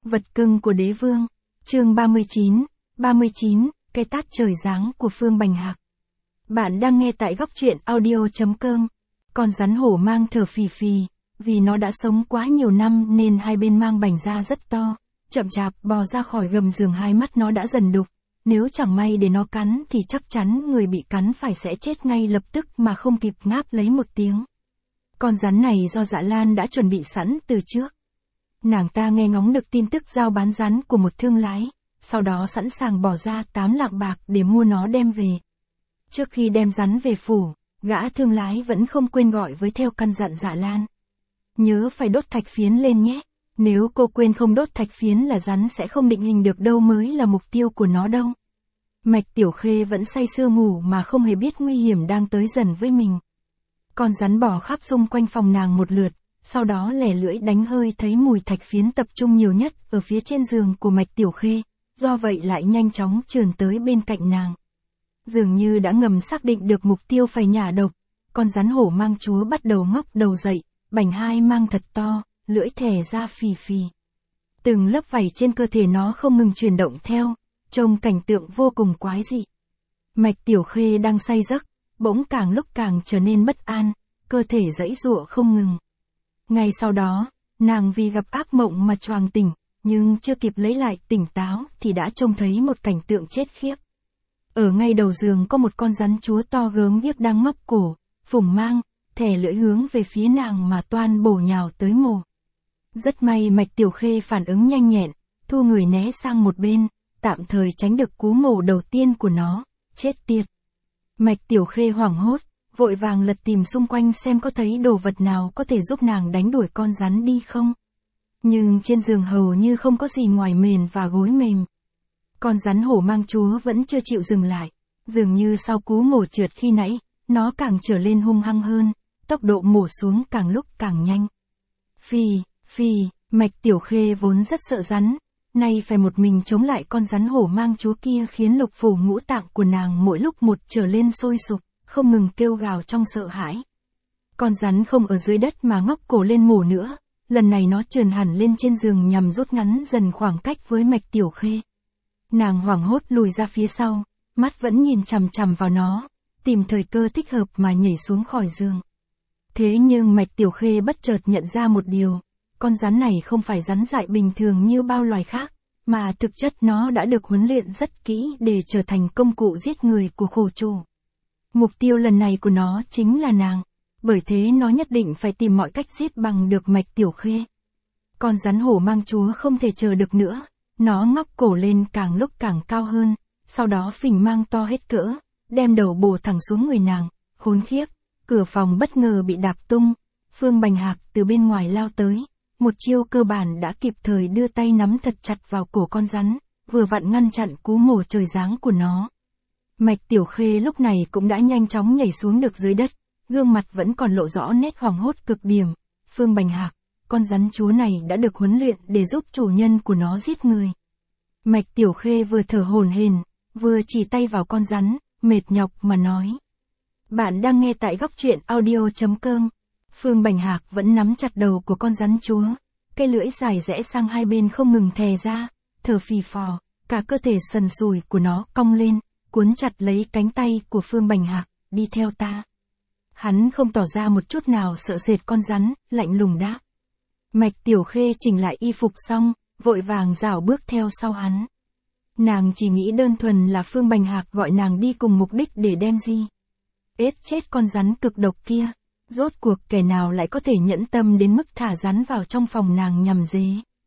Vật cưng của đế vương. Chương 39, cái tát trời giáng của Phương Bành Hạc. Bạn đang nghe tại góc truyện audio.com. Con rắn hổ mang thở phì phì, vì nó đã sống quá nhiều năm nên hai bên mang bành da rất to, chậm chạp bò ra khỏi gầm giường, hai mắt nó đã dần đục. Nếu chẳng may để nó cắn thì chắc chắn người bị cắn phải sẽ chết ngay lập tức mà không kịp ngáp lấy một tiếng. Con rắn này do Dạ Lan đã chuẩn bị sẵn từ trước. Nàng ta nghe ngóng được tin tức giao bán rắn của một thương lái, sau đó sẵn sàng bỏ ra 8 lạng bạc để mua nó đem về. Trước khi đem rắn về phủ, gã thương lái vẫn không quên gọi với theo căn dặn Dạ Lan. Nhớ phải đốt thạch phiến lên nhé, nếu cô quên không đốt thạch phiến là rắn sẽ không định hình được đâu mới là mục tiêu của nó đâu. Mạch Tiểu Khê vẫn say sưa ngủ mà không hề biết nguy hiểm đang tới dần với mình. Con rắn bò khắp xung quanh phòng nàng một lượt, sau đó lẻ lưỡi đánh hơi thấy mùi thạch phiến tập trung nhiều nhất ở phía trên giường của Mạch Tiểu Khê, do vậy lại nhanh chóng trườn tới bên cạnh nàng. Dường như đã ngầm xác định được mục tiêu phải nhả độc, con rắn hổ mang chúa bắt đầu ngóc đầu dậy, bành hai mang thật to, lưỡi thè ra phì phì. Từng lớp vảy trên cơ thể nó không ngừng chuyển động theo, trông cảnh tượng vô cùng quái dị. Mạch Tiểu Khê đang say giấc, bỗng càng lúc càng trở nên bất an, cơ thể giãy giụa không ngừng. Ngay sau đó, nàng vì gặp ác mộng mà choàng tỉnh, nhưng chưa kịp lấy lại tỉnh táo thì đã trông thấy một cảnh tượng chết khiếp. Ở ngay đầu giường có một con rắn chúa to gớm ghiếc đang móc cổ, phủng mang, thè lưỡi hướng về phía nàng mà toan bổ nhào tới mổ. Rất may Mạch Tiểu Khê phản ứng nhanh nhẹn, thu người né sang một bên, tạm thời tránh được cú mổ đầu tiên của nó. Chết tiệt! Mạch Tiểu Khê hoảng hốt, vội vàng lật tìm xung quanh xem có thấy đồ vật nào có thể giúp nàng đánh đuổi con rắn đi không. Nhưng trên giường hầu như không có gì ngoài mền và gối mềm. Con rắn hổ mang chúa vẫn chưa chịu dừng lại, dường như sau cú mổ trượt khi nãy, nó càng trở lên hung hăng hơn, tốc độ mổ xuống càng lúc càng nhanh. Phì, Mạch Tiểu Khê vốn rất sợ rắn, nay phải một mình chống lại con rắn hổ mang chúa kia khiến lục phủ ngũ tạng của nàng mỗi lúc một trở lên sôi sục, không ngừng kêu gào trong sợ hãi. Con rắn không ở dưới đất mà ngóc cổ lên mổ nữa, lần này nó trườn hẳn lên trên giường nhằm rút ngắn dần khoảng cách với Mạch Tiểu Khê. Nàng hoảng hốt lùi ra phía sau, mắt vẫn nhìn chằm chằm vào nó, tìm thời cơ thích hợp mà nhảy xuống khỏi giường. Thế nhưng Mạch Tiểu Khê bất chợt nhận ra một điều, con rắn này không phải rắn dại bình thường như bao loài khác, mà thực chất nó đã được huấn luyện rất kỹ để trở thành công cụ giết người của khổ chủ. Mục tiêu lần này của nó chính là nàng, bởi thế nó nhất định phải tìm mọi cách giết bằng được Mạch Tiểu Khê. Con rắn hổ mang chúa không thể chờ được nữa, nó ngóc cổ lên càng lúc càng cao hơn, sau đó phình mang to hết cỡ, đem đầu bổ thẳng xuống người nàng. Khốn khiếp, cửa phòng bất ngờ bị đạp tung, Phương Bành Hạc từ bên ngoài lao tới, một chiêu cơ bản đã kịp thời đưa tay nắm thật chặt vào cổ con rắn, vừa vặn ngăn chặn cú mổ trời giáng của nó. Mạch Tiểu Khê lúc này cũng đã nhanh chóng nhảy xuống được dưới đất, gương mặt vẫn còn lộ rõ nét hoảng hốt cực điểm. Phương Bành Hạc, con rắn chúa này đã được huấn luyện để giúp chủ nhân của nó giết người. Mạch Tiểu Khê vừa thở hổn hển, vừa chỉ tay vào con rắn, mệt nhọc mà nói. Bạn đang nghe tại góc truyện audio.com. Phương Bành Hạc vẫn nắm chặt đầu của con rắn chúa, cái lưỡi dài rẽ sang hai bên không ngừng thè ra, thở phì phò, cả cơ thể sần sùi của nó cong lên, cuốn chặt lấy cánh tay của Phương Bành Hạc, đi theo ta. Hắn không tỏ ra một chút nào sợ sệt con rắn, lạnh lùng đáp. Mạch Tiểu Khê chỉnh lại y phục xong, vội vàng rảo bước theo sau hắn. Nàng chỉ nghĩ đơn thuần là Phương Bành Hạc gọi nàng đi cùng mục đích để đem gì. Ết chết con rắn cực độc kia, rốt cuộc kẻ nào lại có thể nhẫn tâm đến mức thả rắn vào trong phòng nàng nhằm dế.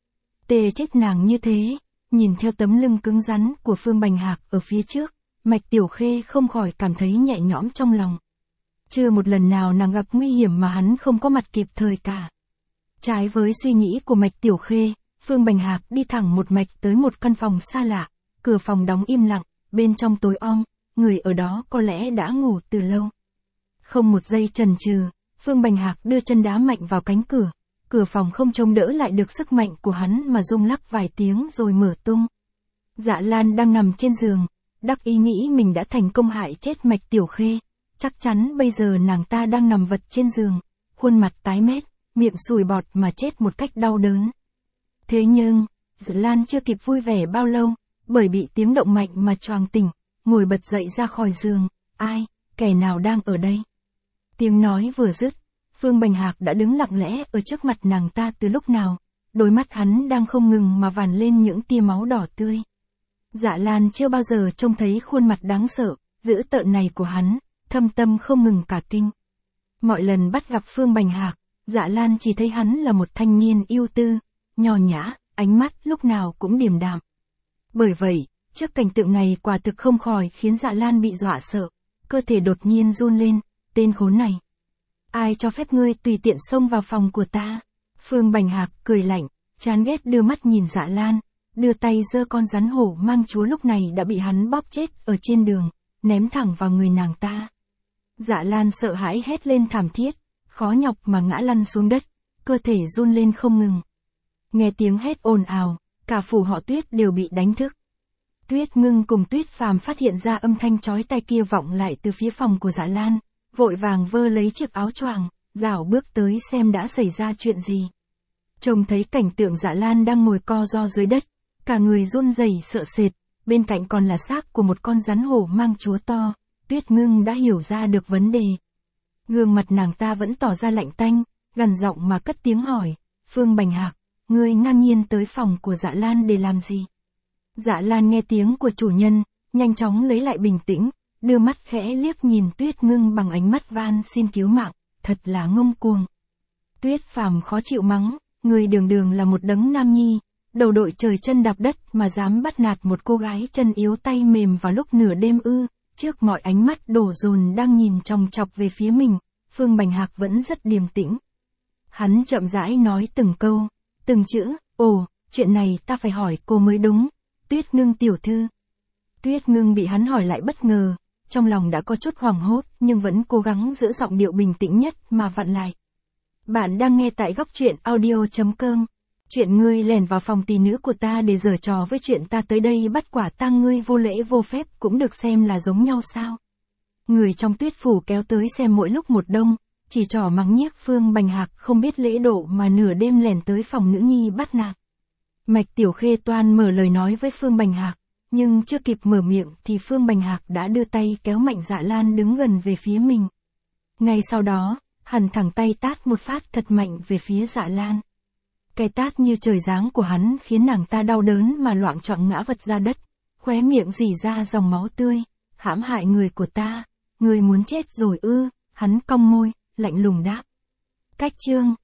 Tê chết nàng như thế, nhìn theo tấm lưng cứng rắn của Phương Bành Hạc ở phía trước, Mạch Tiểu Khê không khỏi cảm thấy nhẹ nhõm trong lòng. Chưa một lần nào nàng gặp nguy hiểm mà hắn không có mặt kịp thời cả. Trái với suy nghĩ của Mạch Tiểu Khê, Phương Bành Hạc đi thẳng một mạch tới một căn phòng xa lạ, cửa phòng đóng im lặng, bên trong tối om, người ở đó có lẽ đã ngủ từ lâu. Không một giây chần chừ, Phương Bành Hạc đưa chân đá mạnh vào cánh cửa, cửa phòng không chống đỡ lại được sức mạnh của hắn mà rung lắc vài tiếng rồi mở tung. Dạ Lan đang nằm trên giường, đắc ý nghĩ mình đã thành công hại chết Mạch Tiểu Khê, chắc chắn bây giờ nàng ta đang nằm vật trên giường, khuôn mặt tái mét, miệng sùi bọt mà chết một cách đau đớn. Thế nhưng, Dạ Lan chưa kịp vui vẻ bao lâu, bởi bị tiếng động mạnh mà choàng tỉnh, ngồi bật dậy ra khỏi giường. Ai, kẻ nào đang ở đây? Tiếng nói vừa dứt, Phương Bành Hạc đã đứng lặng lẽ ở trước mặt nàng ta từ lúc nào, đôi mắt hắn đang không ngừng mà vằn lên những tia máu đỏ tươi. Dạ Lan chưa bao giờ trông thấy khuôn mặt đáng sợ, dữ tợn này của hắn, thâm tâm không ngừng cả kinh. Mọi lần bắt gặp Phương Bành Hạc, Dạ Lan chỉ thấy hắn là một thanh niên ưu tư, nho nhã, ánh mắt lúc nào cũng điềm đạm. Bởi vậy, trước cảnh tượng này quả thực không khỏi khiến Dạ Lan bị dọa sợ, cơ thể đột nhiên run lên, tên khốn này. Ai cho phép ngươi tùy tiện xông vào phòng của ta? Phương Bành Hạc cười lạnh, chán ghét đưa mắt nhìn Dạ Lan, đưa tay giơ con rắn hổ mang chúa lúc này đã bị hắn bóp chết ở trên đường, ném thẳng vào người nàng ta. Dạ Lan sợ hãi hét lên thảm thiết, khó nhọc mà ngã lăn xuống đất, cơ thể run lên không ngừng. Nghe tiếng hét ồn ào, cả phủ họ Tuyết đều bị đánh thức. Tuyết Ngưng cùng Tuyết Phàm phát hiện ra âm thanh chói tai kia vọng lại từ phía phòng của Dạ Lan, vội vàng vơ lấy chiếc áo choàng, rảo bước tới xem đã xảy ra chuyện gì. Trông thấy cảnh tượng Dạ Lan đang ngồi co ro dưới đất, cả người run rẩy sợ sệt, bên cạnh còn là xác của một con rắn hổ mang chúa to, Tuyết Ngưng đã hiểu ra được vấn đề. Gương mặt nàng ta vẫn tỏ ra lạnh tanh, gằn giọng mà cất tiếng hỏi, Phương Bành Hạc, ngươi ngang nhiên tới phòng của Dạ Lan để làm gì? Dạ Lan nghe tiếng của chủ nhân, nhanh chóng lấy lại bình tĩnh, đưa mắt khẽ liếc nhìn Tuyết Ngưng bằng ánh mắt van xin cứu mạng, thật là ngông cuồng. Tuyết Phàm khó chịu mắng, ngươi đường đường là một đấng nam nhi, đầu đội trời chân đạp đất mà dám bắt nạt một cô gái chân yếu tay mềm vào lúc nửa đêm ư? Trước mọi ánh mắt đổ dồn đang nhìn chòng chọc về phía mình, Phương Bành Hạc vẫn rất điềm tĩnh. Hắn chậm rãi nói từng câu, từng chữ, ồ, chuyện này ta phải hỏi cô mới đúng, Tuyết Ngưng tiểu thư. Tuyết Ngưng bị hắn hỏi lại bất ngờ, trong lòng đã có chút hoảng hốt nhưng vẫn cố gắng giữ giọng điệu bình tĩnh nhất mà vặn lại. Bạn đang nghe tại góc truyện audio.com. Chuyện ngươi lẻn vào phòng tỷ nữ của ta để giở trò với chuyện ta tới đây bắt quả tang ngươi vô lễ vô phép cũng được xem là giống nhau sao? Người trong Tuyết phủ kéo tới xem mỗi lúc một đông, chỉ trỏ mắng nhiếc Phương Bành Hạc không biết lễ độ mà nửa đêm lẻn tới phòng nữ nhi bắt nạt. Mạch Tiểu Khê toan mở lời nói với Phương Bành Hạc, nhưng chưa kịp mở miệng thì Phương Bành Hạc đã đưa tay kéo mạnh Dạ Lan đứng gần về phía mình. Ngay sau đó, hắn thẳng tay tát một phát thật mạnh về phía Dạ Lan. Cái tát như trời giáng của hắn khiến nàng ta đau đớn mà loạng choạng ngã vật ra đất, khóe miệng rỉ ra dòng máu tươi, hãm hại người của ta, người muốn chết rồi ư? Hắn cong môi, lạnh lùng đáp. Cách chương